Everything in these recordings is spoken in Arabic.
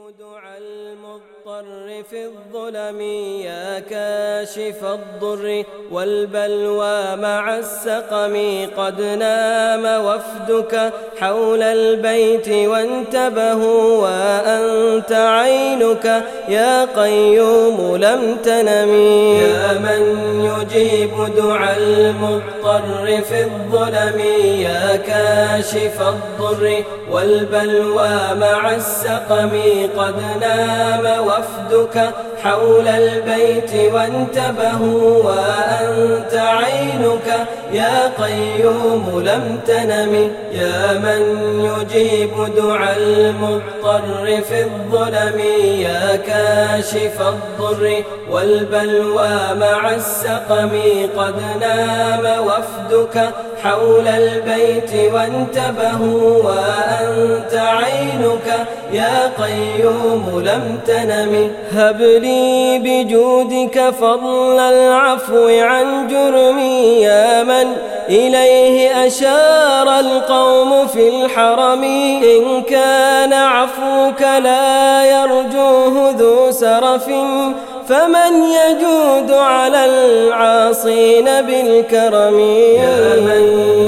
دعاء المضطر في الظلم يا كاشف الضر والبلوى مع السقم قد نام وفدك حول البيت وانتبهوا وأنت عينك يا قيوم لم تنم يا من يجيب دعاء المضطر في الظلم يا كاشف الضر والبلوى مع السقم قد نام وفدك حول البيت وانتبهوا وأنت عينك يا قيوم لم تنم يا من يجيب دعاء المضطر في الظلم يا كاشف الضر والبلوى مع السقم قد نام وفدك حول البيت وانتبهوا وأنت عينك يا قيوم لم تنم هب لي بجودك فضل العفو عن جرمي يا من إليه أشار القوم في الحرم إن كان عفوك لا يرجوه ذو سرف فمن يجود على العاصين بالكرم يا من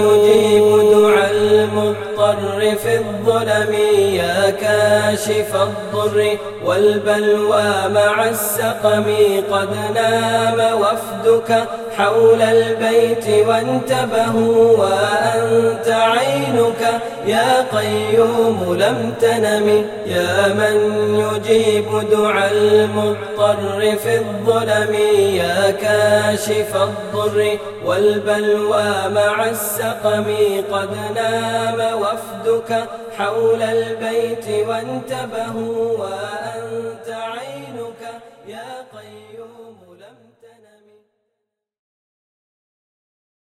يجيب دعاء المضطر في الظلم يا كاشف الضر والبلوى مع السقم قد نام وفدك حول البيت وانتبهوا وأنت عينك يا قيوم لم تنم يا من يجيب دعاء المضطر في الظلم يا كاشف الضر والبلوى مع السقم قد نام وفدك حول البيت وانتبهوا وأنت عينك يا قيوم لم تنم